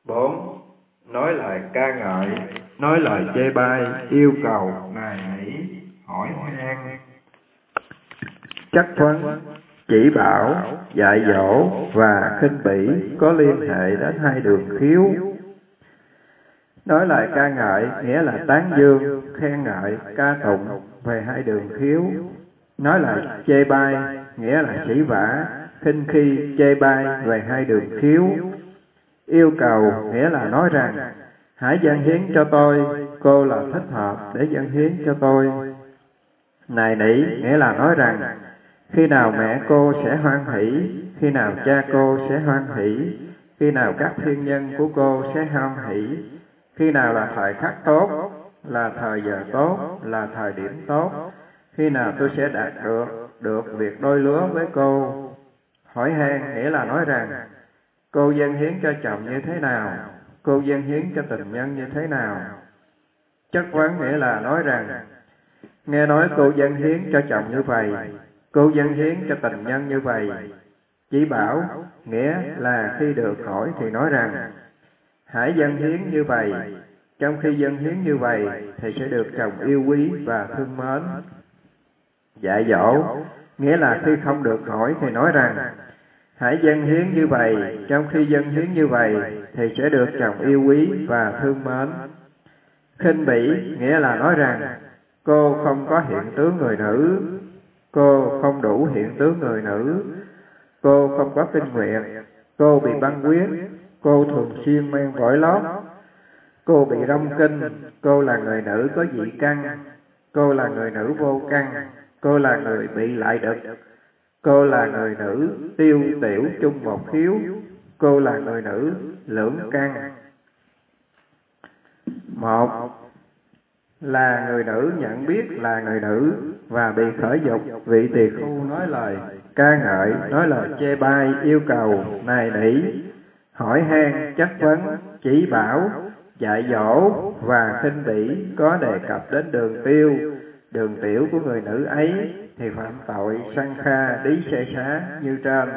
4. Nói lời ca ngợi, nói lời chê bai, yêu cầu, nài nỉ, hỏi han, chất vấn, chỉ bảo, dạy dỗ và khinh bỉ có liên hệ đến hai đường khiếu. Nói lời ca ngợi nghĩa là tán dương, khen ngợi, ca tụng về hai đường khiếu. Nói lời chê bai nghĩa là chỉ vả, khinh khi, chê bai về hai đường khiếu. Yêu cầu nghĩa là nói rằng hãy dâng hiến cho tôi, cô là thích hợp để dâng hiến cho tôi. Nài nỉ nghĩa là nói rằng khi nào mẹ cô sẽ hoan hỷ, khi nào cha cô sẽ hoan hỷ, khi nào các thiên nhân của cô sẽ hoan hỷ, khi nào là thời khắc tốt, là thời giờ tốt, là thời điểm tốt, khi nào tôi sẽ đạt được việc đôi lứa với cô. Hỏi han nghĩa là nói rằng cô dâng hiến cho chồng như thế nào, cô dâng hiến cho tình nhân như thế nào. Chất vấn nghĩa là nói rằng nghe nói cô dâng hiến cho chồng như vậy, cô dâng hiến cho tình nhân như vậy. Chỉ bảo nghĩa là khi được hỏi thì nói rằng hãy dâng hiến như vậy, trong khi dâng hiến như vậy thì sẽ được chồng yêu quý và thương mến. Dạy dỗ nghĩa là khi không được hỏi thì nói rằng hãy dâng hiến như vậy, trong khi dâng hiến như vậy thì sẽ được chồng yêu quý và thương mến. Khinh bỉ nghĩa là nói rằng cô không có hiện tướng người nữ, cô không đủ hiện tướng người nữ, cô không có kinh nguyệt, cô bị băng huyết, cô thường xuyên mang vải lót, cô bị rong kinh, cô là người nữ có dị căn, cô là người nữ vô căn, cô là người bị lại đực, cô là người nữ tiêu tiểu chung một khiếu, cô là người nữ lưỡng căn. 1. Là người nữ nhận biết là người nữ và bị khởi dục, vị tỳ khưu nói lời ca ngợi, nói lời chê bai, yêu cầu, nài nỉ, hỏi han, chất vấn, chỉ bảo, dạy dỗ và khinh bỉ có đề cập đến đường tiểu của người nữ ấy thì phạm tội sanh kha đí xê xá như trên.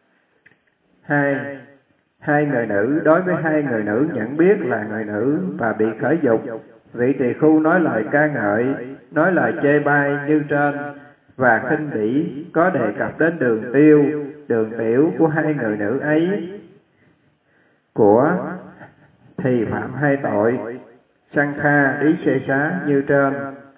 2. Hai người nữ đối với hai người nữ nhận biết là người nữ và bị khởi dục, vị tỳ khưu nói lời ca ngợi, nói lời chê bai như trên và khinh bỉ có đề cập đến đường tiểu của hai người nữ ấy thì phạm hai tội sanh kha đí xê xá như trên.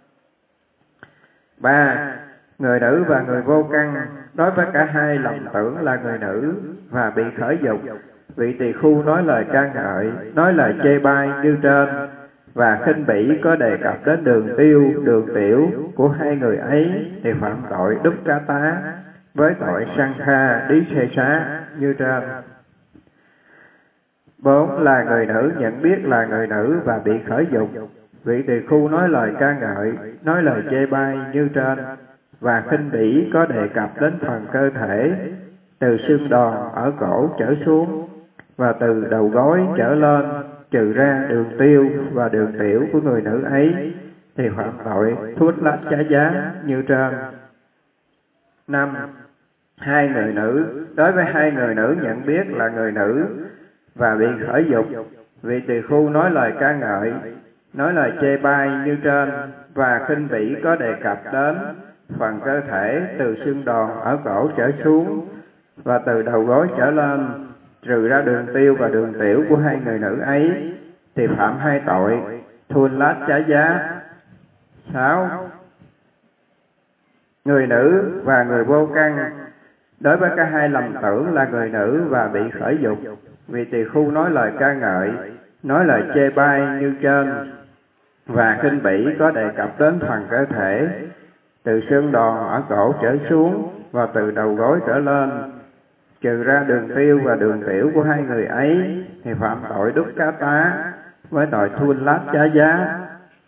3. Người nữ và người vô căn đối với cả hai lầm tưởng là người nữ và bị khởi dục, vị tỳ khưu nói lời ca ngợi, nói lời chê bai như trên và khinh bỉ có đề cập đến đường tiểu của hai người ấy thì phạm tội đúc cá tá với tội sanh kha đí xê xá như trên. 4. Là người nữ nhận biết là người nữ và bị khởi dục, vị tỳ khưu nói lời ca ngợi, nói lời chê bai như trên và khinh bỉ có đề cập đến phần cơ thể từ xương đòn ở cổ trở xuống và từ đầu gối trở lên, trừ ra đường tiêu và đường tiểu của người nữ ấy thì phạm tội thuốc lách trái giá như trên. 5. Hai người nữ đối với hai người nữ nhận biết là người nữ và bị khởi dục, vị tỳ khưu nói lời ca ngợi, nói lời chê bai như trên và khinh bỉ có đề cập đến phần cơ thể từ xương đòn ở cổ trở xuống và từ đầu gối trở lên, trừ ra đường tiêu và đường tiểu của hai người nữ ấy thì phạm hai tội thuôn lát trái giá. 6. Người nữ và người vô căn đối với cả hai lầm tưởng là người nữ và bị khởi dục, vị tỳ khưu nói lời ca ngợi, nói lời chê bai như trên và khinh bỉ có đề cập đến phần cơ thể từ xương đòn ở cổ trở xuống và từ đầu gối trở lên, trừ ra đường tiêu và đường tiểu của hai người ấy thì phạm tội đúc cá tá với tội thuôn lát trái giá.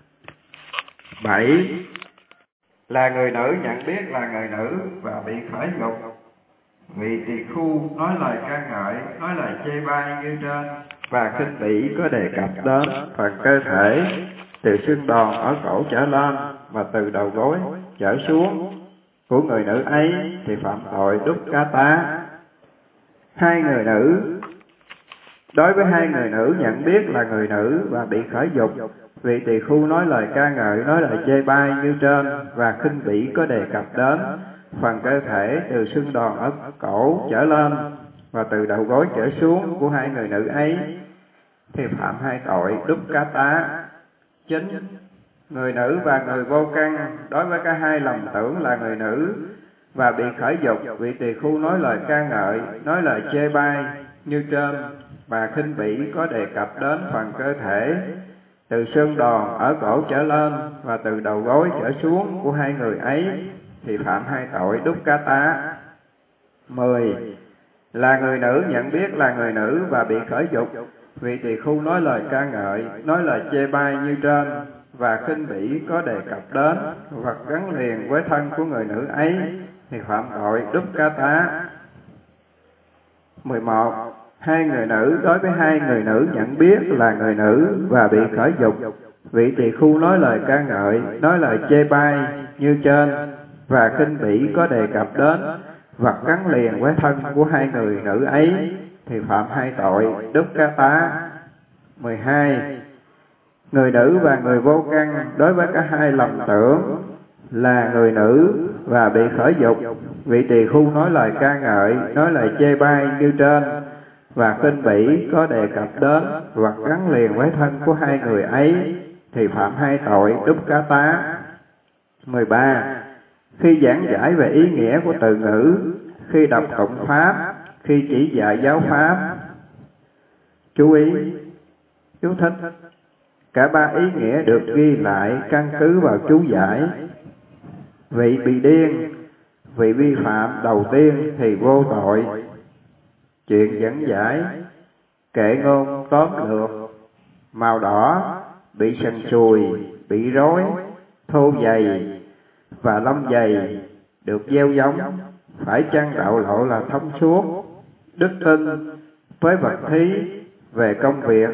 7. Là người nữ nhận biết là người nữ và bị khởi dục, vị tỳ khưu nói lời ca ngợi, nói lời chê bai như trên và khinh bỉ có đề cập đến phần cơ thể từ xương đòn ở cổ trở lên và từ đầu gối trở xuống của người nữ ấy thì phạm tội đúc cá tá. Hai người nữ Đối với hai người nữ nhận biết là người nữ và bị khởi dục, vị tỳ khưu nói lời ca ngợi, nói lời chê bai như trên và khinh bỉ có đề cập đến phần cơ thể từ xương đòn ở cổ trở lên và từ đầu gối trở xuống của hai người nữ ấy, thì phạm hai tội đúc cá tá. 9. Người nữ và người vô căn, đối với cả hai lầm tưởng là người nữ và bị khởi dục, vị tỳ khưu nói lời ca ngợi, nói lời chê bai như trên và khinh bỉ có đề cập đến phần cơ thể từ xương đòn ở cổ trở lên và từ đầu gối trở xuống của hai người ấy, thì phạm hai tội đúc cá tá. 10. Là người nữ nhận biết là người nữ và bị khởi dục, vị tỳ khưu nói lời ca ngợi, nói lời chê bai như trên và khinh bỉ có đề cập đến hoặc gắn liền với thân của người nữ ấy, thì phạm tội đúc cá tá. 11. Hai người nữ, đối với hai người nữ nhận biết là người nữ và bị khởi dục, vị tỳ khưu nói lời ca ngợi, nói lời chê bai như trên và khinh bỉ có đề cập đến hoặc gắn liền với thân của hai người nữ ấy, thì phạm hai tội đúc cá tá. 12. Người nữ và người vô căn, đối với cả hai lầm tưởng là người nữ và bị khởi dục, vị tỳ khưu nói lời ca ngợi, nói lời chê bai như trên và khinh bỉ có đề cập đến hoặc gắn liền với thân của hai người ấy, thì phạm hai tội đúc cá tá. 13. Khi giảng giải về ý nghĩa của từ ngữ, khi đọc tụng pháp, khi chỉ dạy giáo pháp. Chú ý, chú thích. Cả ba ý nghĩa được ghi lại căn cứ vào chú giải. Vị bị điên, vị vi phạm đầu tiên thì vô tội. Chuyện dẫn giải, kệ ngôn tóm lược. Màu đỏ, bị sần sùi, bị rối, thô dày và lông dày, được gieo giống, phải chăng đạo lộ là thông suốt, đức tin với vật thí về công việc.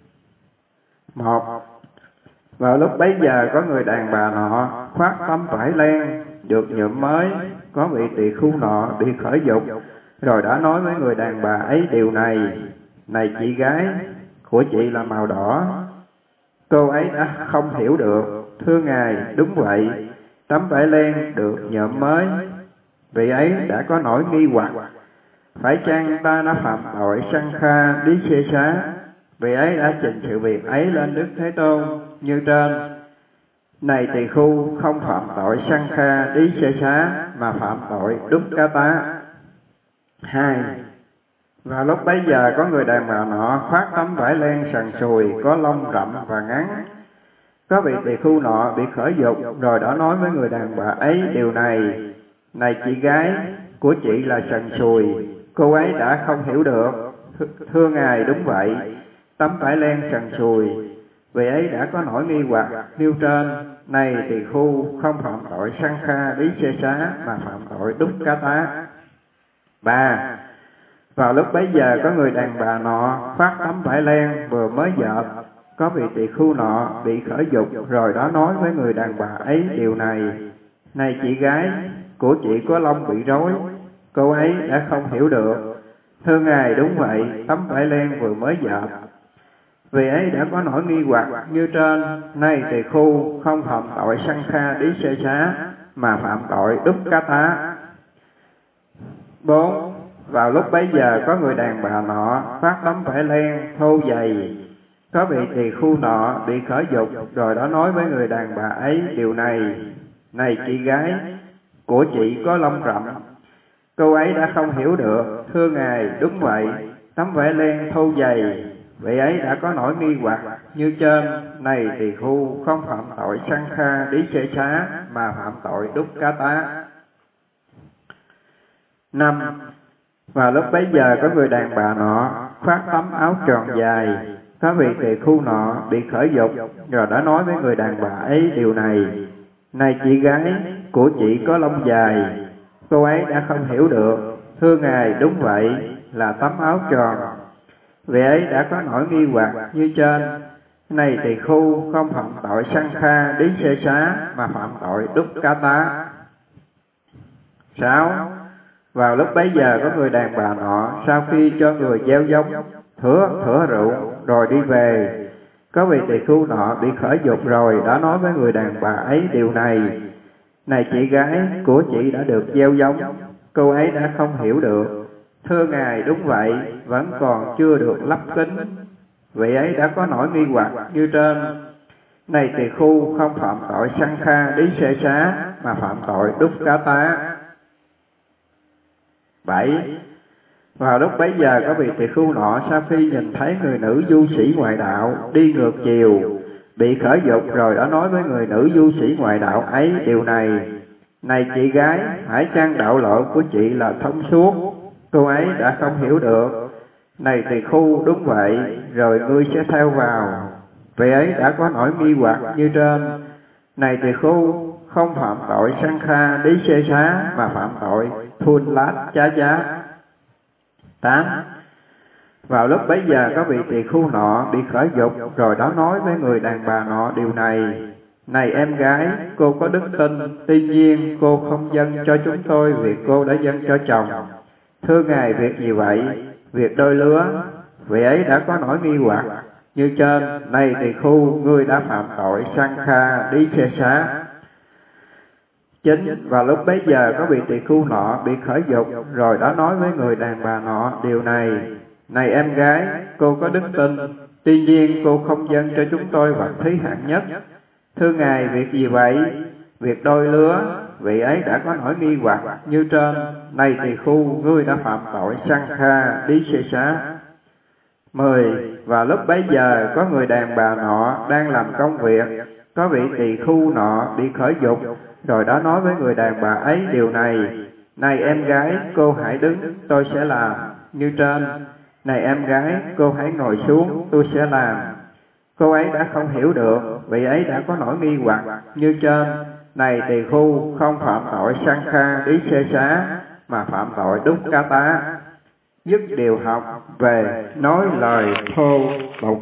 1. Vào lúc bấy giờ có người đàn bà nọ khoác tấm vải len được nhuộm mới, có vị tỳ khưu nọ bị khởi dục, rồi đã nói với người đàn bà ấy điều này: này chị gái, của chị là màu đỏ. Cô ấy đã không hiểu được, thưa ngài, đúng vậy, tấm vải len được nhuộm mới. Vị ấy đã có nỗi nghi hoặc, phải chăng ta đã phạm tội sanh kha lý xê xá? Vị ấy đã trình sự việc ấy lên Đức Thế Tôn như trên: này tỳ khưu, không phạm tội sanh kha lý xê xá mà phạm tội đúc cá tá. 2. Vào lúc bấy giờ có người đàn bà nọ khoác tấm vải len sần sùi, có lông rậm và ngắn, có vị tỳ khưu nọ bị khởi dục, rồi đã nói với người đàn bà ấy điều này: này chị gái, của chị là sần sùi. Cô ấy đã không hiểu được, thưa ngài, đúng vậy, tấm vải len sần sùi. Vị ấy đã có nỗi nghi hoặc nêu trên: này tỳ khưu, không phạm tội sanh kha lý xê xá mà phạm tội đúc cá tá. 3. Vào lúc bấy giờ có người đàn bà nọ khoác tấm vải len vừa mới dợp, có vị tỳ khưu nọ bị khởi dục, rồi đó nói với người đàn bà ấy điều này: này chị gái, của chị có lông bị rối. Cô ấy đã không hiểu được, thưa ngài, đúng vậy, tấm vải len vừa mới dợp. Vì ấy đã có nỗi nghi hoặc như trên: nay tỳ khưu, không phạm tội sanh kha lý xê xá mà phạm tội đúc cá tá. 4. Vào lúc bấy giờ có người đàn bà nọ khoác tấm vải len thô dày, có vị tỳ khưu nọ bị khởi dục, rồi đó nói với người đàn bà ấy điều này: này chị gái, của chị có lông rậm. Cô ấy đã không hiểu được, thưa ngài, đúng vậy, tấm vải len thô dày. Vị ấy đã có nỗi nghi hoặc như trên: này tỳ khưu, không phạm tội sanh kha lý xê xá mà phạm tội đúc cá tá. 5. Và lúc bấy giờ có người đàn bà nọ khoác tấm áo tròn dài, có vị tỳ khưu nọ bị khởi dục, rồi đã nói với người đàn bà ấy điều này: này chị gái, của chị có lông dài. Cô ấy đã không hiểu được, thưa ngài, đúng vậy, là tấm áo tròn. Vị ấy đã có nỗi nghi hoặc như trên: này tỳ khưu, không phạm tội sanh kha lý xê xá mà phạm tội đúc cá tá. 6. Vào lúc bấy giờ có người đàn bà nọ sau khi cho người gieo giống thửa rượu rồi đi về. Có vị tỳ khưu nọ bị khởi dục rồi đã nói với người đàn bà ấy điều này: Này chị gái, của chị đã được gieo giống. Cô ấy đã không hiểu được. Thưa Ngài, đúng vậy, vẫn còn chưa được lắp kính. Vị ấy đã có nỗi nghi hoặc như trên. Này tỳ khưu, không phạm tội săn kha đí xê xá, mà phạm tội đúc cá tá. 7. Vào lúc bấy giờ có vị tỳ khưu nọ sau khi nhìn thấy người nữ du sĩ ngoại đạo đi ngược chiều, bị khởi dục rồi đã nói với người nữ du sĩ ngoại đạo ấy điều này: Này chị gái, hãy chăng đạo lộ của chị là thông suốt? Cô ấy đã không hiểu được. Này tỳ khưu, đúng vậy, rồi ngươi sẽ theo vào. Vị ấy đã có nỗi nghi hoặc như trên. Này tỳ khưu, không phạm tội săn kha đí xê xá, mà phạm tội thun lát chá giá. 8. Vào lúc bấy giờ có vị tỳ khưu nọ bị khởi dục rồi đó nói với người đàn bà nọ điều này: Này em gái, cô có đức tin, tuy nhiên cô không dâng cho chúng tôi việc cô đã dâng cho chồng. Thưa Ngài, việc gì vậy? Việc đôi lứa. Vị ấy đã có nỗi nghi hoặc như trên. Này tỳ khưu, ngươi đã phạm tội săn kha đí xê xá. 9. Vào lúc bấy giờ có vị tỳ khưu nọ bị khởi dục rồi đã nói với người đàn bà nọ điều này: Này em gái, cô có đức tin, tuy nhiên cô không dâng cho chúng tôi vật thí hạng nhất. Thưa Ngài, việc gì vậy? Việc đôi lứa. Vị ấy đã có nỗi nghi hoặc như trên. Này tỳ khưu, ngươi đã phạm tội săn kha đí xê xá. 10. Và lúc bấy giờ có người đàn bà nọ đang làm công việc, có vị tỳ khưu nọ bị khởi dục rồi đã nói với người đàn bà ấy điều này: Này em gái, cô hãy đứng, tôi sẽ làm như trên. Này em gái, cô hãy ngồi xuống, tôi sẽ làm. Cô ấy đã không hiểu được. Vị ấy đã có nỗi nghi hoặc như trên. Này tỳ khưu, không phạm tội săn kha đí xê xá, mà phạm tội đúc cá tá. Dứt điều học về nói lời thô tục.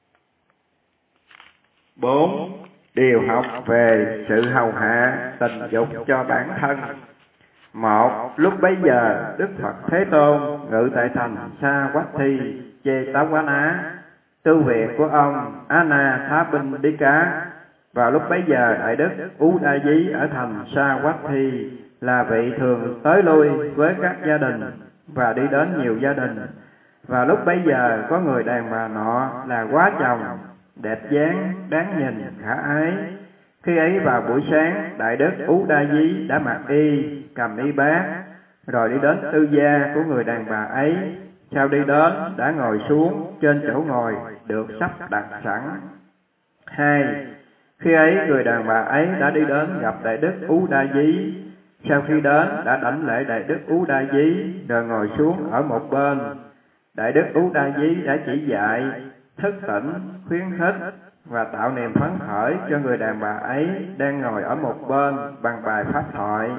4. Điều học về sự hầu hạ tình dục cho bản thân. 1. Lúc bấy giờ Đức Phật Thế Tôn ngự tại thành Sa Quát Thi Chê Tá Quá Ná, tư viện của ông Ana Thá Binh Đi Cá. Vào lúc bấy giờ Đại Đức Ú Đa Dí ở thành Sa Quát Thi là vị thường tới lui với các gia đình và đi đến nhiều gia đình. Vào lúc bấy giờ có người đàn bà nọ là quá chồng, đẹp dáng, đáng nhìn, khả ái. Khi ấy vào buổi sáng, Đại Đức Ú Đa Dí đã mặc y, cầm y bát, rồi đi đến tư gia của người đàn bà ấy. Sau đi đến, đã ngồi xuống trên chỗ ngồi được sắp đặt sẵn. 2. Khi ấy người đàn bà ấy đã đi đến gặp Đại Đức Ú Đa Dí. Sau khi đến, đã đảnh lễ Đại Đức Ú Đa Dí, rồi ngồi xuống ở một bên. Đại Đức Ú Đa Dí đã chỉ dạy, thức tỉnh, khuyến khích và tạo niềm phấn khởi cho người đàn bà ấy đang ngồi ở một bên bằng bài pháp thoại.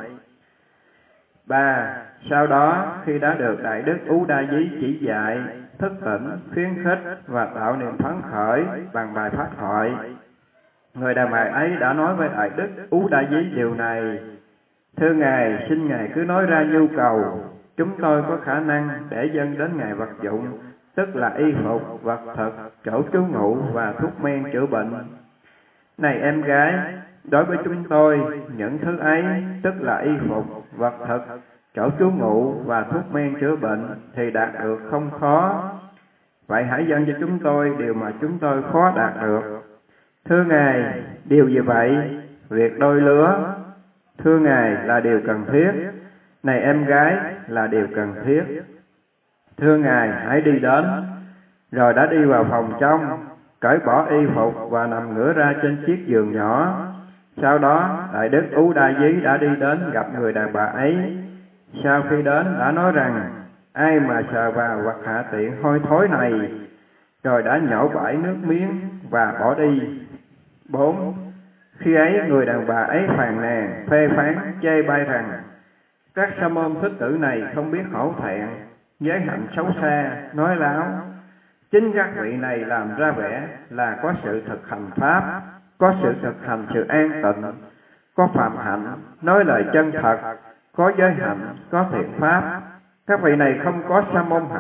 3. Sau đó, khi đã được Đại Đức Ú Đa Dí chỉ dạy, thức tỉnh, khuyến khích và tạo niềm phấn khởi bằng bài pháp thoại, người đàn bà ấy đã nói với Đại Đức Ú Đa Dí điều này: Thưa Ngài, xin Ngài cứ nói ra nhu cầu. Chúng tôi có khả năng để dâng đến Ngài vật dụng, tức là y phục, vật thực, chỗ trú ngụ và thuốc men chữa bệnh. Này em gái, đối với chúng tôi, những thứ ấy, tức là y phục, vật thực, chỗ trú ngụ và thuốc men chữa bệnh, thì đạt được không khó. Vậy hãy dâng cho chúng tôi điều mà chúng tôi khó đạt được. Thưa Ngài, điều gì vậy? Việc đôi lứa. Thưa Ngài, là điều cần thiết. Này em gái, là điều cần thiết. Thưa Ngài, hãy đi đến. Rồi đã đi vào phòng trong, cởi bỏ y phục và nằm ngửa ra trên chiếc giường nhỏ. Sau đó, Đại Đức Ú Đa Dí đã đi đến gặp người đàn bà ấy. Sau khi đến, đã nói rằng: Ai mà sờ vào vật hạ tiện hôi thối này? Rồi đã nhổ bãi nước miếng và bỏ đi. 4. Khi ấy người đàn bà ấy phàn nàn, phê phán, chê bai rằng: Các sa môn thích tử này không biết hổ thẹn, giới hạnh xấu xa, nói láo. Chính các vị này làm ra vẻ là có sự thực hành pháp, có sự thực hành sự an tịnh, có phạm hạnh, nói lời chân thật, có giới hạnh, có thiện pháp. Các vị này không có sa môn hạnh,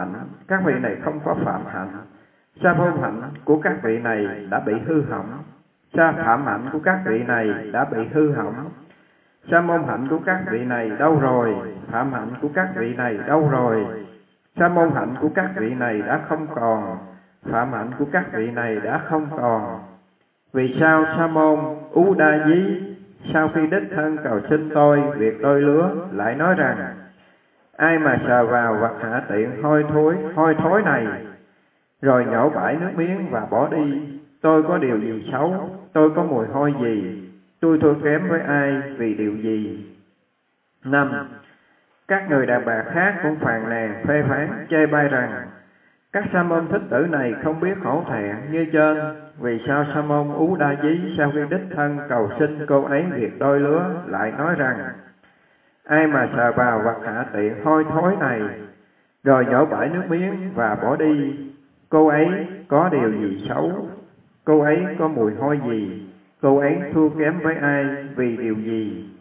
các vị này không có phạm hạnh. Sa môn hạnh của các vị này đã bị hư hỏng. Sa phạm hạnh của các vị này đã bị hư hỏng. Sa môn hạnh của các vị này đâu rồi? Phạm hạnh của các vị này đâu rồi? Sa môn hạnh của các vị này đã không còn. Phạm hạnh của các vị này đã không còn. Vì sao Sa môn Ú Đa Dí sau khi đích thân cầu xin tôi việc đôi lứa lại nói rằng: ai mà sờ vào vật hạ tiện hôi thối này rồi nhổ bãi nước miếng và bỏ đi, tôi có điều gì xấu, tôi có mùi hôi gì, tôi thua kém với ai vì điều gì? 5. Các người đàn bà khác cũng phàn nàn phê phán chê bai rằng: các sa môn thích tử này không biết hổ thẹn như trên. Vì sao Sa môn Ú Đa Dí sau khi đích thân cầu xin cô ấy việc đôi lứa lại nói rằng: ai mà sờ vào vật hạ tiện hôi thối này rồi nhổ bãi nước miếng và bỏ đi, cô ấy có điều gì xấu, cô ấy có mùi hôi gì, cô ấy thua kém với ai vì điều gì?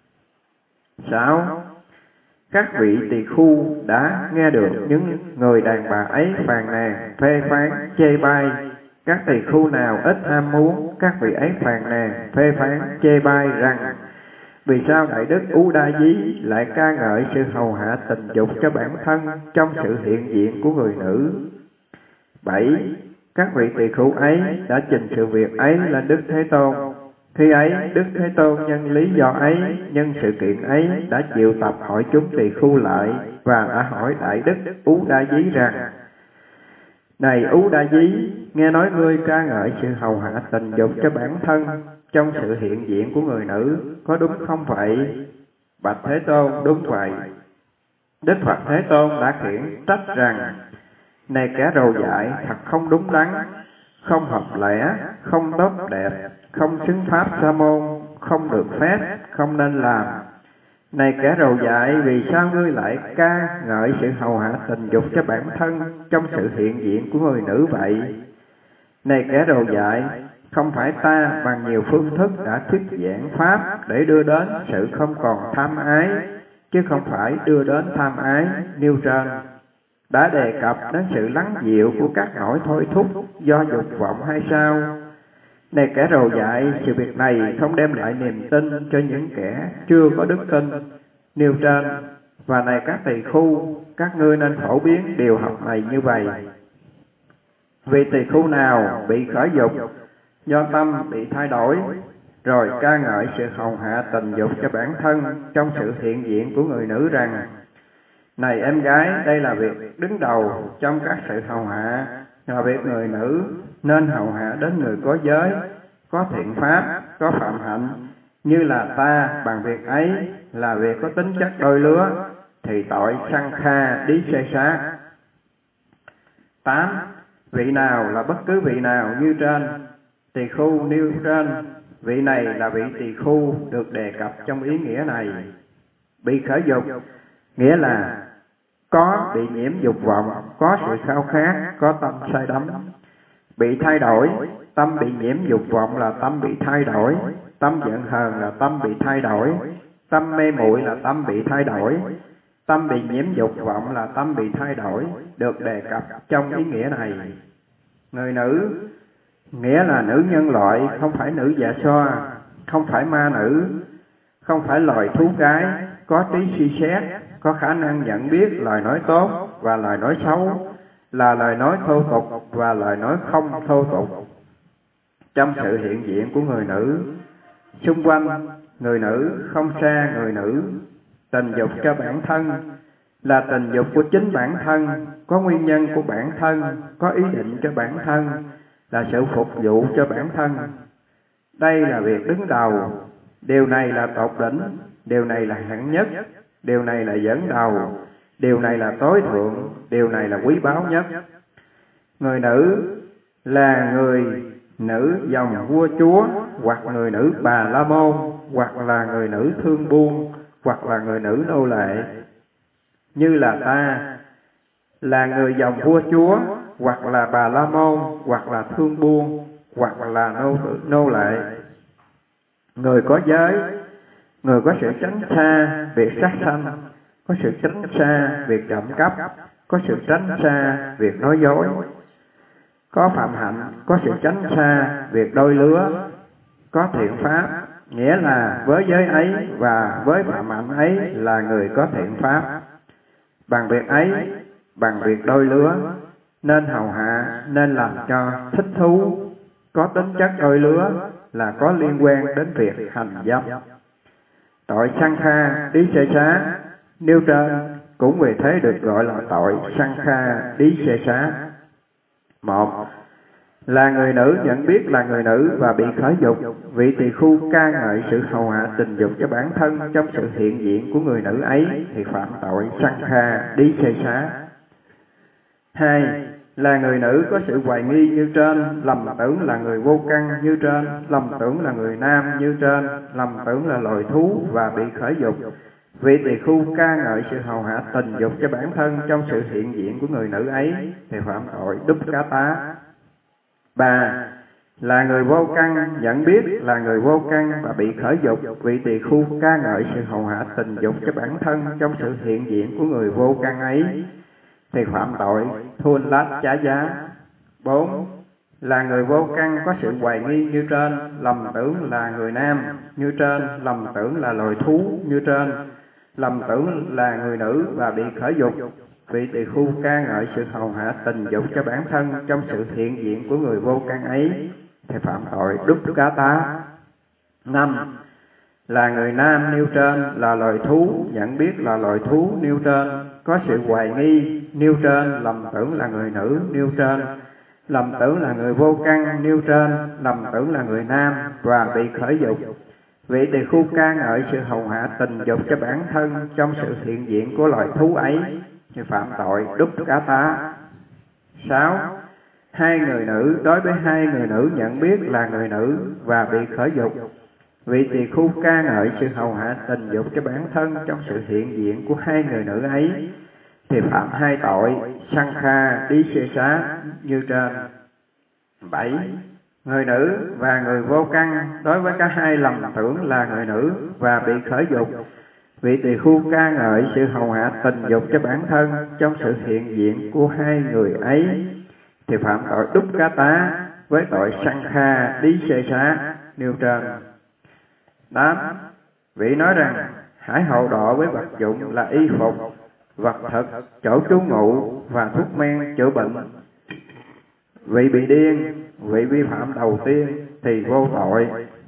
6. Các vị tỳ khu đã nghe được những người đàn bà ấy phàn nàn phê phán chê bai. Các tỳ khu nào ít ham muốn, các vị ấy phàn nàn phê phán chê bai rằng: vì sao Đại Đức Ú Đa Dí lại ca ngợi sự hầu hạ tình dục cho bản thân trong sự hiện diện của người nữ? 7. Các vị tỳ khu ấy đã trình sự việc ấy lên Đức Thế Tôn. Khi ấy, Đức Thế Tôn nhân lý do ấy, nhân sự kiện ấy đã triệu tập hỏi chúng tỳ khu lại và đã hỏi Đại Đức Ú Đa Dí rằng: này Ú Đa Dí, nghe nói ngươi ca ngợi sự hầu hạ tình dục cho bản thân trong sự hiện diện của người nữ, có đúng không vậy? Bạch Thế Tôn, đúng vậy. Đức Phật Thế Tôn đã khiển trách rằng: này kẻ rồ dại, thật không đúng đắn, không hợp lẽ, không tốt đẹp, không xứng pháp sa môn, không được phép, không nên làm. Này kẻ rồ dại, vì sao ngươi lại ca ngợi sự hầu hạ tình dục cho bản thân trong sự hiện diện của người nữ vậy? Này kẻ rồ dại, không phải ta bằng nhiều phương thức đã thuyết giảng pháp để đưa đến sự không còn tham ái, chứ không phải đưa đến tham ái nêu trên. Đã đề cập đến sự lắng dịu của các nỗi thôi thúc do dục vọng hay sao? Này kẻ rồ dại, sự việc này không đem lại niềm tin cho những kẻ chưa có đức tin nêu trên. Và này các tỳ khu, các ngươi nên phổ biến điều học này như vậy. Vì tỳ khu nào bị khởi dục do tâm bị thay đổi, rồi ca ngợi sự hầu hạ tình dục cho bản thân trong sự hiện diện của người nữ rằng: này em gái, đây là việc đứng đầu trong các sự hầu hạ, là việc người nữ nên hầu hạ đến người có giới, có thiện pháp, có phạm hạnh, như là ta bằng việc ấy là việc có tính chất đôi lứa, thì tội sanh kha đí xê xá. 8. Vị nào là bất cứ vị nào như trên. Tỳ khu nêu trên, vị này là vị tỳ khu được đề cập trong ý nghĩa này. Bị khởi dục nghĩa là có bị nhiễm dục vọng, có sự khao khát, có tâm say đắm. Bị thay đổi, tâm bị nhiễm dục vọng là tâm bị thay đổi, tâm giận hờn là tâm bị thay đổi, tâm mê muội là tâm bị thay đổi, tâm bị nhiễm dục vọng là tâm bị thay đổi, được đề cập trong ý nghĩa này. Người nữ nghĩa là nữ nhân loại, không phải nữ dạ xoa, không phải ma nữ, không phải loài thú cái, có trí suy xét, có khả năng nhận biết lời nói tốt và lời nói xấu, là lời nói thô tục và lời nói không thô tục. Trong sự hiện diện của người nữ, xung quanh người nữ, không xa người nữ, tình dục cho bản thân là tình dục của chính bản thân, có nguyên nhân của bản thân, có ý định cho bản thân, là sự phục vụ cho bản thân. Đây là việc đứng đầu, điều này là tột đỉnh, điều này là hạng nhất, điều này là dẫn đầu, điều này là tối thượng, điều này là quý báu nhất. Người nữ là người nữ dòng vua chúa, hoặc người nữ bà la môn, hoặc là người nữ thương buôn, hoặc là người nữ nô lệ. Như là ta là người dòng vua chúa, hoặc là bà la môn, hoặc là thương buôn, hoặc là nô lệ. Người có giới, người có sự tránh xa việc sát sanh, có sự tránh xa việc trộm cắp, có sự tránh xa việc nói dối. Có phạm hạnh, có sự tránh xa việc đôi lứa. Có thiện pháp, nghĩa là với giới ấy và với phạm hạnh ấy là người có thiện pháp. Bằng việc ấy, bằng việc đôi lứa, nên hầu hạ, nên làm cho thích thú. Có tính chất đôi lứa là có liên quan đến việc hành dâm. Tội Sankha Đí Xê Xá nêu trên cũng vì thế được gọi là tội Sankha Đí Xê Xá. 1. Là người nữ nhận biết là người nữ và bị khởi dục, vị tỳ khu ca ngợi sự hầu hạ tình dục cho bản thân trong sự hiện diện của người nữ ấy thì phạm tội Sankha Đí Xê Xá. 2. Là người nữ có sự hoài nghi như trên, lầm tưởng là người vô căn như trên, lầm tưởng là người nam như trên, lầm tưởng là loài thú và bị khởi dục, vị tỳ khu ca ngợi sự hầu hạ tình dục cho bản thân trong sự hiện diện của người nữ ấy thì phạm tội Đúc Cá Tá. 3. Là người vô căn nhận biết là người vô căn và bị khởi dục, vị tỳ khu ca ngợi sự hầu hạ tình dục cho bản thân trong sự hiện diện của người vô căn ấy thì phạm tội Thôn Lát Chá Giá. 4. Là người vô căn có sự hoài nghi như trên, lầm tưởng là người nam như trên, lầm tưởng là loài thú như trên, lầm tưởng là người nữ và bị khởi dục, vị tỳ khu ca ngợi sự hầu hạ tình dục cho bản thân trong sự hiện diện của người vô căn ấy thì phạm tội Đúc Cá Tá. 5. Là người nam nêu trên là loài thú nhận biết là loài thú nêu trên, có sự hoài nghi nêu trên, lầm tưởng là người nữ nêu trên, lầm tưởng là người vô căn nêu trên, lầm tưởng là người nam và bị khởi dục, vị tỳ khu ca ngợi sự hầu hạ tình dục cho bản thân trong sự hiện diện của loài thú ấy thì phạm tội Đúc Cá Tá. 6. Hai người nữ đối với hai người nữ nhận biết là người nữ và bị khởi dục, vị tỳ khu ca ngợi sự hầu hạ tình dục cho bản thân trong sự hiện diện của hai người nữ ấy thì phạm hai tội Sankha Đí Xê Xá như trên. 7. Người nữ và người vô căn đối với cả hai lầm tưởng là người nữ và bị khởi dục, vị tỳ khu ca ngợi sự hầu hạ tình dục cho bản thân trong sự hiện diện của hai người ấy thì phạm tội Đúc Cá Tá với tội Sankha Đí Xê Xá nêu trên. 8. Vị nói rằng hãy hầu độ với vật dụng là y phục, vật thực, chỗ trú ngụ và thuốc men chữa bệnh. Vị bị điên, vị vi phạm đầu tiên thì vô tội.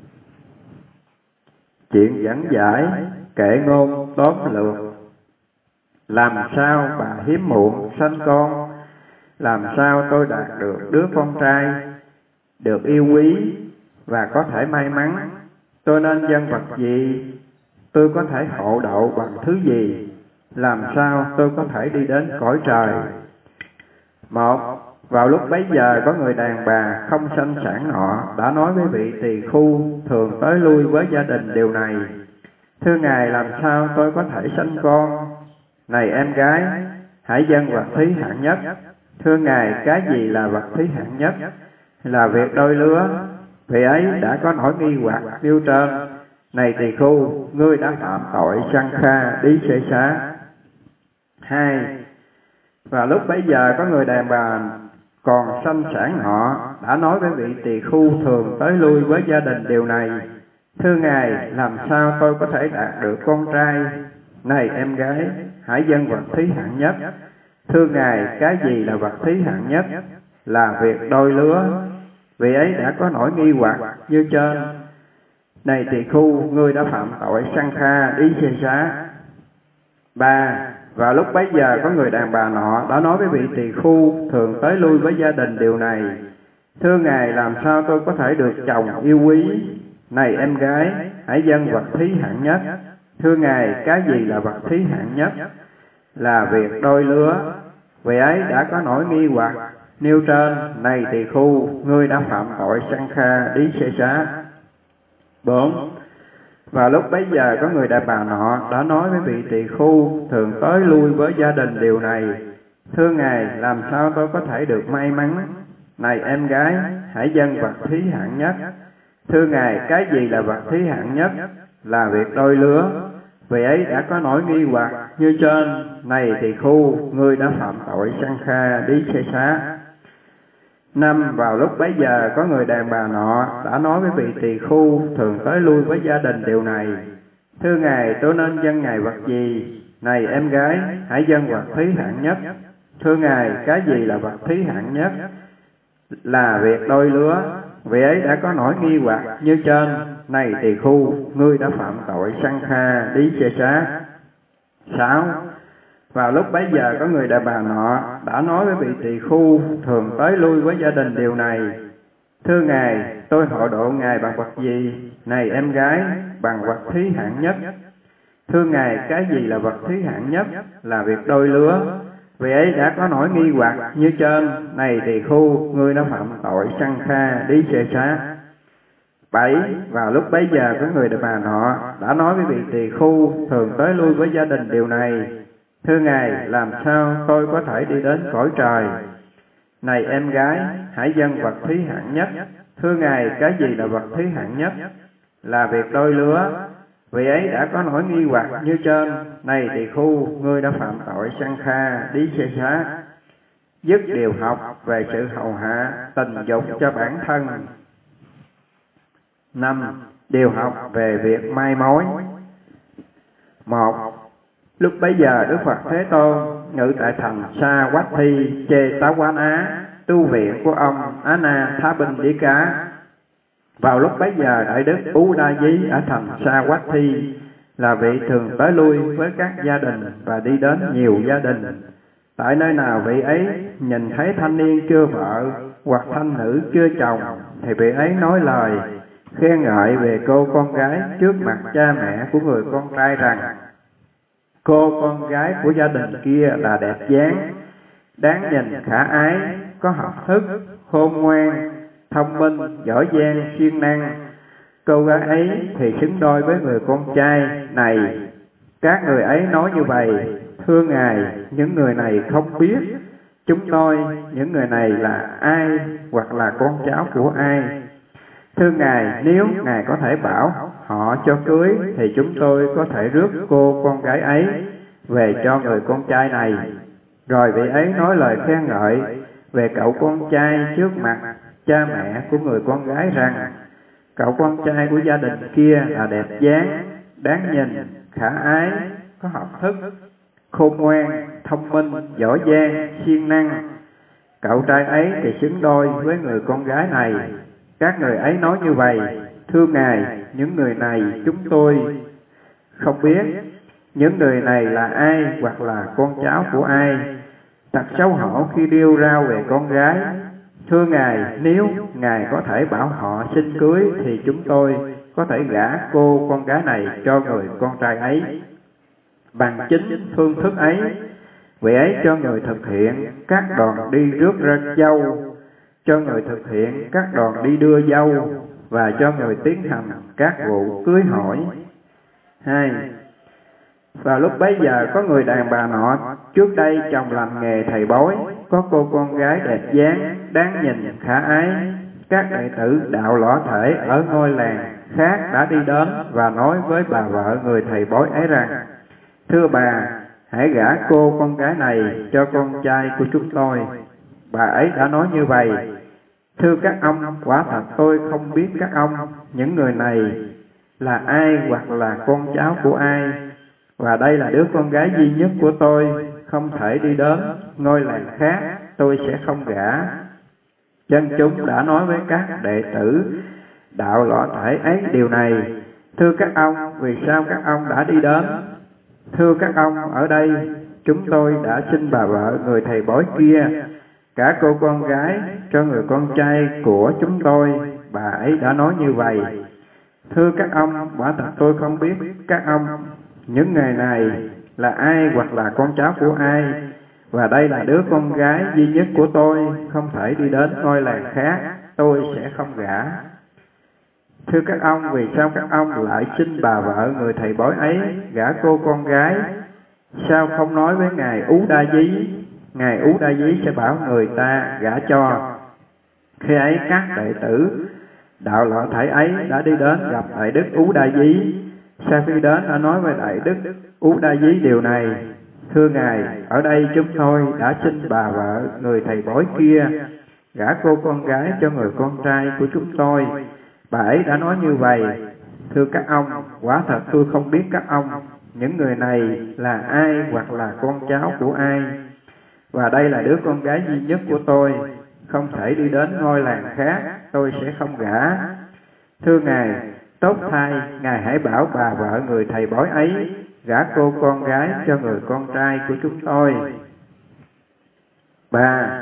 Chuyện dẫn giải, kệ ngôn tóm lược. Làm sao bà hiếm muộn sanh con, làm sao tôi đạt được đứa con trai, được yêu quý và có thể may mắn, tôi nên dâng vật gì, tôi có thể hộ độ bằng thứ gì, làm sao tôi có thể đi đến cõi trời. 1. Vào lúc bấy giờ có người đàn bà không sanh sản nọ đã nói với vị tỳ khu thường tới lui với gia đình điều này: thưa ngài, làm sao tôi có thể sanh con? Này em gái, hãy dâng vật thí hạng nhất. Thưa ngài, cái gì là vật thí hạng nhất? Là việc đôi lứa. Vị ấy đã có nỗi nghi hoặc nêu trên. Này tỳ khu, ngươi đã phạm tội Sankha Đí Xê Xá. 2. Và lúc bấy giờ có người đàn bà còn sanh sản nọ đã nói với vị tỳ khu thường tới lui với gia đình điều này: thưa ngài, làm sao tôi có thể đạt được con trai? Này em gái, hãy dâng vật thí hạng nhất. Thưa ngài, cái gì là vật thí hạng nhất? Là việc đôi lứa. Vị ấy đã có nỗi nghi hoặc như trên. Này tỳ khu, ngươi đã phạm tội Sankha Đí Xê Xá. 3. Và lúc bấy giờ có người đàn bà nọ đã nói với vị tỳ khu thường tới lui với gia đình điều này: thưa ngài, làm sao tôi có thể được chồng yêu quý? Này em gái, hãy dâng vật thí hạng nhất. Thưa ngài, cái gì là vật thí hạng nhất? Là việc đôi lứa. Vị ấy đã có nỗi nghi hoặc nêu trên. Này tỳ khu, ngươi đã phạm tội Sankha Đí Xê Xá. 4. Và lúc bấy giờ có người đàn bà nọ đã nói với vị tỳ khu thường tới lui với gia đình điều này: thưa ngài, làm sao tôi có thể được may mắn? Này em gái, hãy dâng vật thí hạng nhất. Thưa ngài, cái gì là vật thí hạng nhất? Là việc đôi lứa. Vị ấy đã có nỗi nghi hoặc như trên, này tỳ khu, ngươi đã phạm tội săn kha đí xê xá. 5. Vào lúc bấy giờ có người đàn bà nọ đã nói với vị tỳ khu thường tới lui với gia đình điều này: thưa ngài, tôi nên dâng ngài vật gì? Này em gái, hãy dâng vật thí hạng nhất. Thưa ngài, cái gì là vật thí hạng nhất? Là việc đôi lứa. Vị ấy đã có nỗi nghi hoặc như trên, này tỳ khu, ngươi đã phạm tội săn kha đí xê xá. 6. Vào lúc bấy giờ có người đàn bà nọ đã nói với vị tỳ khu thường tới lui với gia đình điều này: thưa ngài, tôi hộ độ ngài bằng vật gì? Này em gái, bằng vật thí hạng nhất. Thưa ngài, cái gì là vật thí hạng nhất? Là việc đôi lứa. Vị ấy đã có nỗi nghi hoặc như trên, này tỳ khu, ngươi đã phạm tội săn kha đí xê xá. 7. Vào lúc bấy giờ có người đàn bà nọ đã nói với vị tỳ khu thường tới lui với gia đình điều này: thưa ngài, làm sao tôi có thể đi đến cõi trời? Này em gái, hãy dâng vật thí hạng nhất. Thưa ngài, cái gì là vật thí hạng nhất? Là việc đôi lứa. Vị ấy đã có nỗi nghi hoặc như trên, này tỳ khu, ngươi đã phạm tội săn kha đí xê xá. Dứt điều học về sự hầu hạ tình dục cho bản thân. 5. Điều học về việc mai mối. 1. Lúc bấy giờ Đức Phật Thế Tôn ngự tại thành Sa Quát Thi Chê Tá Quán Á, tu viện của ông Á Na Thá Binh Đế Cá. Vào lúc bấy giờ Đại Đức Ú Đa Dí ở thành Sa Quát Thi là vị thường tới lui với các gia đình và đi đến nhiều gia đình. Tại nơi nào vị ấy nhìn thấy thanh niên chưa vợ hoặc thanh nữ chưa chồng thì vị ấy nói lời khen ngợi về cô con gái trước mặt cha mẹ của người con trai rằng: cô con gái của gia đình kia là đẹp dáng, đáng nhìn, khả ái, có học thức, khôn ngoan, thông minh, giỏi giang, siêng năng. Cô gái ấy thì xứng đôi với người con trai này. Các người ấy nói như vậy. Thưa ngài, những người này không biết chúng tôi, những người này là ai hoặc là con cháu của ai. Thưa ngài, nếu ngài có thể bảo họ cho cưới thì chúng tôi có thể rước cô con gái ấy về cho người con trai này. Rồi vị ấy nói lời khen ngợi về cậu con trai trước mặt cha mẹ của người con gái rằng: cậu con trai của gia đình kia là đẹp dáng, đáng nhìn, khả ái, có học thức, khôn ngoan, thông minh, giỏi giang, siêng năng. Cậu trai ấy thì xứng đôi với người con gái này. Các người ấy nói như vậy. Thưa ngài, những người này chúng tôi không biết những người này là ai hoặc là con cháu của ai. Thật xấu hổ khi điêu rao về con gái. Thưa ngài, nếu ngài có thể bảo họ xin cưới thì chúng tôi có thể gả cô con gái này cho người con trai ấy. Bằng chính phương thức ấy, vị ấy cho người thực hiện các đoàn đi rước ra dâu, cho người thực hiện các đoàn đi đưa dâu và cho người tiến hành các vụ cưới hỏi. 2. Vào lúc bấy giờ có người đàn bà nọ trước đây chồng làm nghề thầy bói, có cô con gái đẹp dáng, đáng nhìn, khả ái. Các đệ tử đạo lõ thể ở ngôi làng khác đã đi đến và nói với bà vợ người thầy bói ấy rằng: thưa bà, hãy gả cô con gái này cho con trai của chúng tôi. Bà ấy đã nói như vậy. Thưa các ông, quả thật tôi không biết các ông, những người này là ai hoặc là con cháu của ai. Và đây là đứa con gái duy nhất của tôi, không thể đi đến ngôi làng khác, tôi sẽ không gả. Dân chúng đã nói với các đệ tử đạo lõ thể ấy điều này. Thưa các ông, vì sao các ông đã đi đến? Thưa các ông, ở đây chúng tôi đã xin bà vợ người thầy bói kia cả cô con gái cho người con trai của chúng tôi. Bà ấy đã nói như vậy. Thưa các ông, quả thật tôi không biết các ông, những người này là ai hoặc là con cháu của ai. Và đây là đứa con gái duy nhất của tôi, không thể đi đến ngôi làng khác, tôi sẽ không gả. Thưa các ông, vì sao các ông lại xin bà vợ người thầy bói ấy gả cô con gái? Sao không nói với ngài Ú Đa Dí? Ngài Ú Đa Dí sẽ bảo người ta gả cho. Khi ấy các đệ tử đạo lõ thể ấy đã đi đến gặp Đại Đức Ú Đa Dí. Sau khi đến đã nói với Đại Đức Ú Đa Dí điều này: Thưa Ngài, ở đây chúng tôi đã xin bà vợ người thầy bói kia gả cô con gái cho người con trai của chúng tôi. Bà ấy đã nói như vậy: Thưa các ông, quả thật tôi không biết các ông, những người này là ai hoặc là con cháu của ai. Và đây là đứa con gái duy nhất của tôi, không thể đi đến ngôi làng khác, tôi sẽ không gả. Thưa Ngài, tốt thay, Ngài hãy bảo bà vợ người thầy bói ấy gả cô con gái cho người con trai của chúng tôi. 3.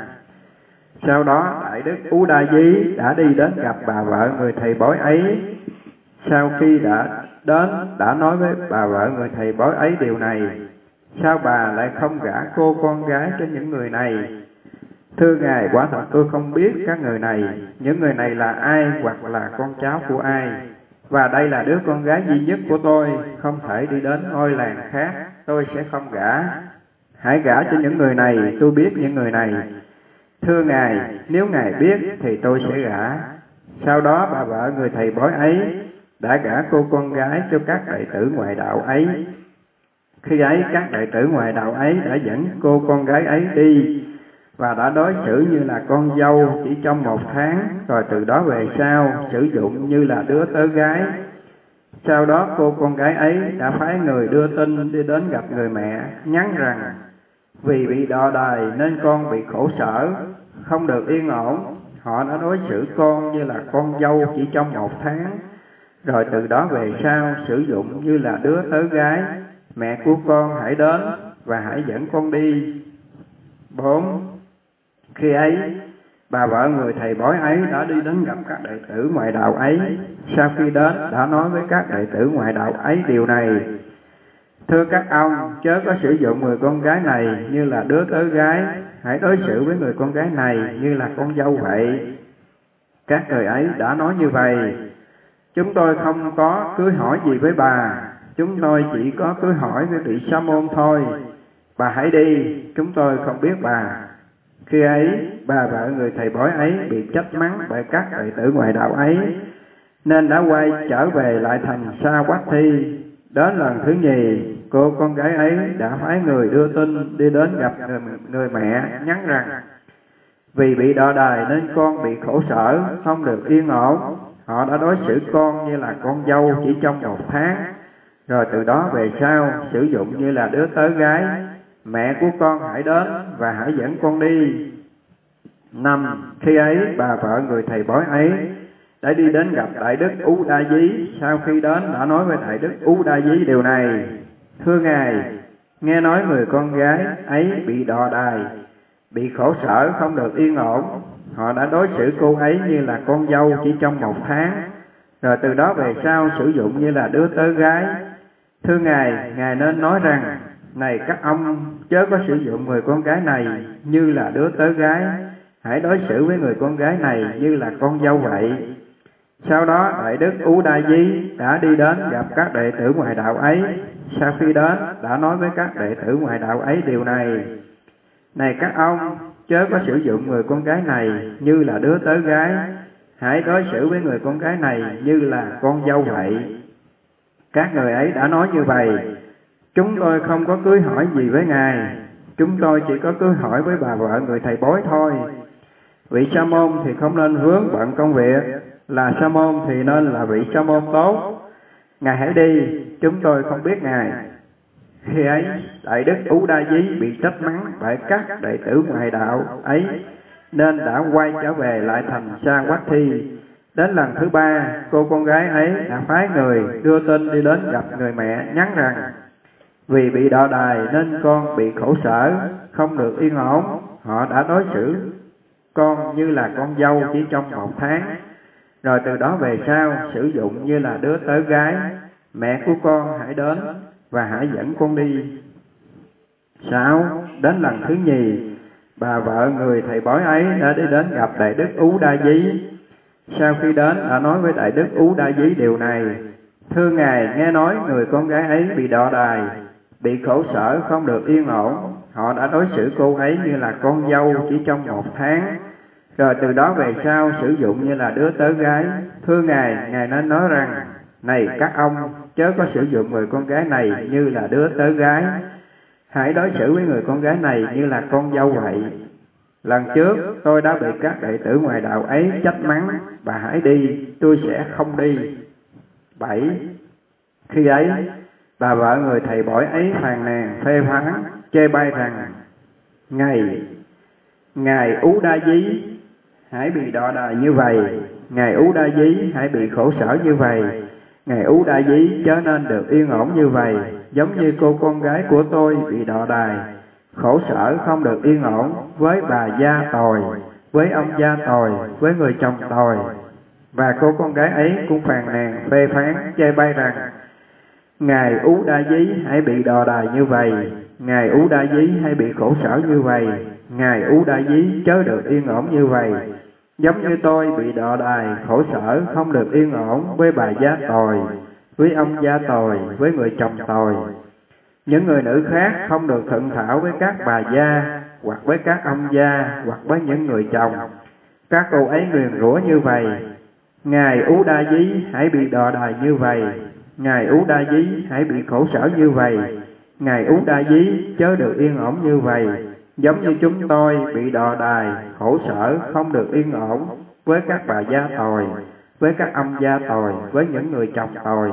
Sau đó Đại Đức Ú Đa Dí đã đi đến gặp bà vợ người thầy bói ấy. Sau khi đã đến đã nói với bà vợ người thầy bói ấy điều này: Sao bà lại không gả cô con gái cho những người này? Thưa Ngài, quả thật tôi không biết các người này, những người này là ai hoặc là con cháu của ai. Và đây là đứa con gái duy nhất của tôi, không thể đi đến ngôi làng khác, tôi sẽ không gả. Hãy gả cho những người này, tôi biết những người này. Thưa Ngài, nếu Ngài biết thì tôi sẽ gả. Sau đó bà vợ người thầy bói ấy đã gả cô con gái cho các đệ tử ngoại đạo ấy. Khi ấy các đệ tử ngoại đạo ấy đã dẫn cô con gái ấy đi và đã đối xử như là con dâu chỉ trong 1 tháng, rồi từ đó về sau sử dụng như là đứa tớ gái. Sau đó cô con gái ấy đã phái người đưa tin đi đến gặp người mẹ, nhắn rằng: Vì bị đò đày nên con bị khổ sở, không được yên ổn. Họ đã đối xử con như là con dâu chỉ trong 1 tháng, rồi từ đó về sau sử dụng như là đứa tớ gái. Mẹ của con hãy đến và hãy dẫn con đi. 4. Khi ấy, bà vợ người thầy bói ấy đã đi đến gặp các đệ tử ngoại đạo ấy. Sau khi đến đã nói với các đệ tử ngoại đạo ấy điều này: Thưa các ông, chớ có sử dụng người con gái này như là đứa tớ gái, hãy đối xử với người con gái này như là con dâu vậy. Các người ấy đã nói như vậy: Chúng tôi không có cưới hỏi gì với bà, chúng tôi chỉ có cưới hỏi với vị sa môn thôi. Bà hãy đi, chúng tôi không biết bà. Khi ấy, bà vợ người thầy bói ấy bị trách mắng bởi các đệ tử ngoại đạo ấy, nên đã quay trở về lại thành Sa Quát Thi. Đến lần thứ nhì, cô con gái ấy đã phái người đưa tin đi đến gặp người mẹ, nhắn rằng: Vì bị đò đày nên con bị khổ sở, không được yên ổn. Họ đã đối xử con như là con dâu chỉ trong 1 tháng, rồi từ đó về sau sử dụng như là đứa tớ gái. Mẹ của con hãy đến và hãy dẫn con đi. 5. Khi ấy bà vợ người thầy bói ấy đã đi đến gặp Đại Đức Ú Đa Dí. Sau khi đến đã nói với Đại Đức Ú Đa Dí điều này: Thưa Ngài, nghe nói người con gái ấy bị đò đày, bị khổ sở, không được yên ổn. Họ đã đối xử cô ấy như là con dâu chỉ trong 1 tháng, rồi từ đó về sau sử dụng như là đứa tớ gái. Thưa Ngài, Ngài nên nói rằng: Này các ông, chớ có sử dụng người con gái này như là đứa tớ gái, hãy đối xử với người con gái này như là con dâu vậy. Sau đó Đại Đức Ú Đa Dí đã đi đến gặp các đệ tử ngoại đạo ấy. Sau khi đến đã nói với các đệ tử ngoại đạo ấy điều này: Này các ông, chớ có sử dụng người con gái này như là đứa tớ gái, hãy đối xử với người con gái này như là con dâu vậy. Các người ấy đã nói như vậy: Chúng tôi không có cưới hỏi gì với Ngài, chúng tôi chỉ có cưới hỏi với bà vợ người thầy bói thôi. Vị sa môn thì không nên vướng bận công việc, là sa môn thì nên là vị sa môn tốt. Ngài hãy đi, chúng tôi không biết Ngài. Khi ấy, Đại Đức Ú Đa Dí bị trách mắng bởi các đệ tử ngoại đạo ấy, nên đã quay trở về lại thành Sa Quát Thi. Đến lần thứ 3, cô con gái ấy đã phái người đưa tin đi đến gặp người mẹ, nhắn rằng: Vì bị đò đày nên con bị khổ sở, không được yên ổn. Họ đã đối xử con như là con dâu chỉ trong 1 tháng, rồi từ đó về sau sử dụng như là đứa tớ gái. Mẹ của con hãy đến và hãy dẫn con đi. 6. Đến lần thứ nhì, bà vợ người thầy bói ấy đã đi đến gặp Đại Đức Ú Đa Dí. Sau khi đến đã nói với Đại Đức Ú Đa Dí điều này: Thưa Ngài, nghe nói người con gái ấy bị đò đày, bị khổ sở, không được yên ổn. Họ đã đối xử cô ấy như là con dâu chỉ trong 1 tháng, rồi từ đó về sau sử dụng như là đứa tớ gái. Thưa Ngài, Ngài nên nói rằng: Này các ông, chớ có sử dụng người con gái này như là đứa tớ gái. Hãy đối xử với người con gái này như là con dâu vậy. Lần trước tôi đã bị các đệ tử ngoài đạo ấy trách mắng, bà hãy đi, tôi sẽ không đi. 7. Khi ấy, bà vợ người thầy bói ấy phàn nàn, phê phán, chê bai rằng: Ngài Ú Đa Dí hãy bị đọa đày như vậy, Ngài Ú Đa Dí hãy bị khổ sở như vậy, Ngài Ú Đa Dí chớ nên được yên ổn như vậy, giống như cô con gái của tôi bị đọa đày, khổ sở không được yên ổn với bà gia tồi, với ông gia tồi, với người chồng tồi. Và cô con gái ấy cũng phàn nàn, phê phán, chê bai rằng: Ngài Ú Đa Dí hãy bị đọa đày như vậy, Ngài Ú Đa Dí hãy bị khổ sở như vậy, Ngài Ú Đa Dí chớ được yên ổn như vậy, giống như tôi bị đọa đày, khổ sở không được yên ổn với bà gia tồi, với ông gia tồi, với người chồng tồi. Những người nữ khác không được thuận thảo với các bà gia, hoặc với các ông gia, hoặc với những người chồng. Các cô ấy nguyền rủa như vậy: Ngài Ú Đa Dí hãy bị đọa đày như vậy, Ngài Ú Đa Dí hãy bị khổ sở như vậy, Ngài Ú Đa Dí chớ được yên ổn như vậy, giống như chúng tôi bị đọa đày, khổ sở không được yên ổn với các bà gia tồi, với các ông gia tồi, với những người chồng tồi.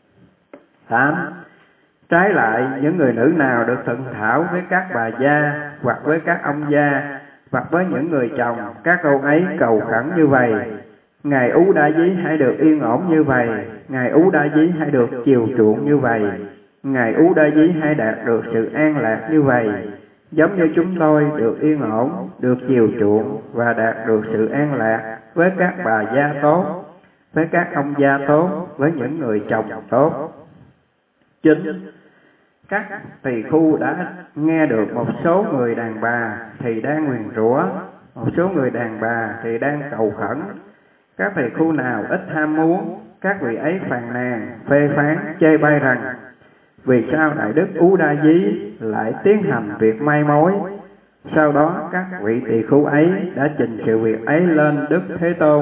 8. Trái lại, những người nữ nào được thuận thảo với các bà gia, hoặc với các ông gia, hoặc với những người chồng, các cô ấy cầu khẩn như vậy: Ngài Ú Đa Dí hãy được yên ổn như vậy, Ngài Ú Đa Dí hãy được chiều chuộng như vậy, Ngài Ú Đa Dí hãy đạt được sự an lạc như vậy, giống như chúng tôi được yên ổn, được chiều chuộng và đạt được sự an lạc với các bà gia tốt, với các ông gia tốt, với những người chồng tốt. 9. Các tỳ khu đã nghe được một số người đàn bà thì đang nguyền rủa, một số người đàn bà thì đang cầu khẩn. Các tỳ khu nào ít ham muốn, các vị ấy phàn nàn, phê phán, chê bai rằng: Vì sao Đại Đức Ú Đa Dí lại tiến hành việc mai mối? Sau đó các vị tỳ khu ấy đã trình sự việc ấy lên Đức Thế Tôn.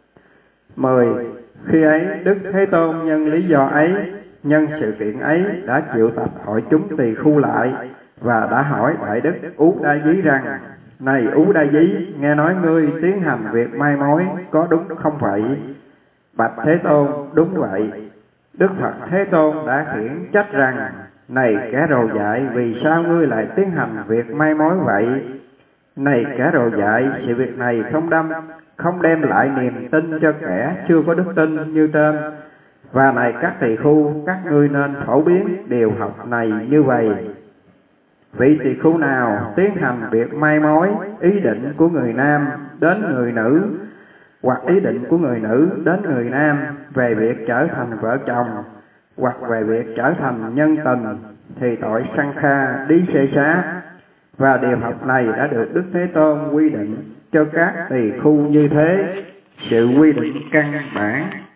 10. Khi ấy Đức Thế Tôn nhân lý do ấy, nhân sự kiện ấy đã triệu tập hội chúng tỳ khu lại và đã hỏi Đại Đức Ú Đa Dí rằng: Này Ú Đa Dí, nghe nói ngươi tiến hành việc mai mối, có đúng không vậy? Bạch Thế Tôn, đúng vậy. Đức Phật Thế Tôn đã khiển trách rằng: Này kẻ rồ dại, vì sao ngươi lại tiến hành việc mai mối vậy? Này kẻ rồ dại, sự việc này không đem lại niềm tin cho kẻ chưa có đức tin như trên. Và này các tỳ khu, các ngươi nên phổ biến điều học này như vậy: Vị tỳ khu nào tiến hành việc mai mối ý định của người nam đến người nữ, hoặc ý định của người nữ đến người nam về việc trở thành vợ chồng, hoặc về việc trở thành nhân tình, thì tội sanh kha đi xê xá. Và điều học này đã được Đức Thế Tôn quy định cho các tỳ khu như thế, sự quy định căn bản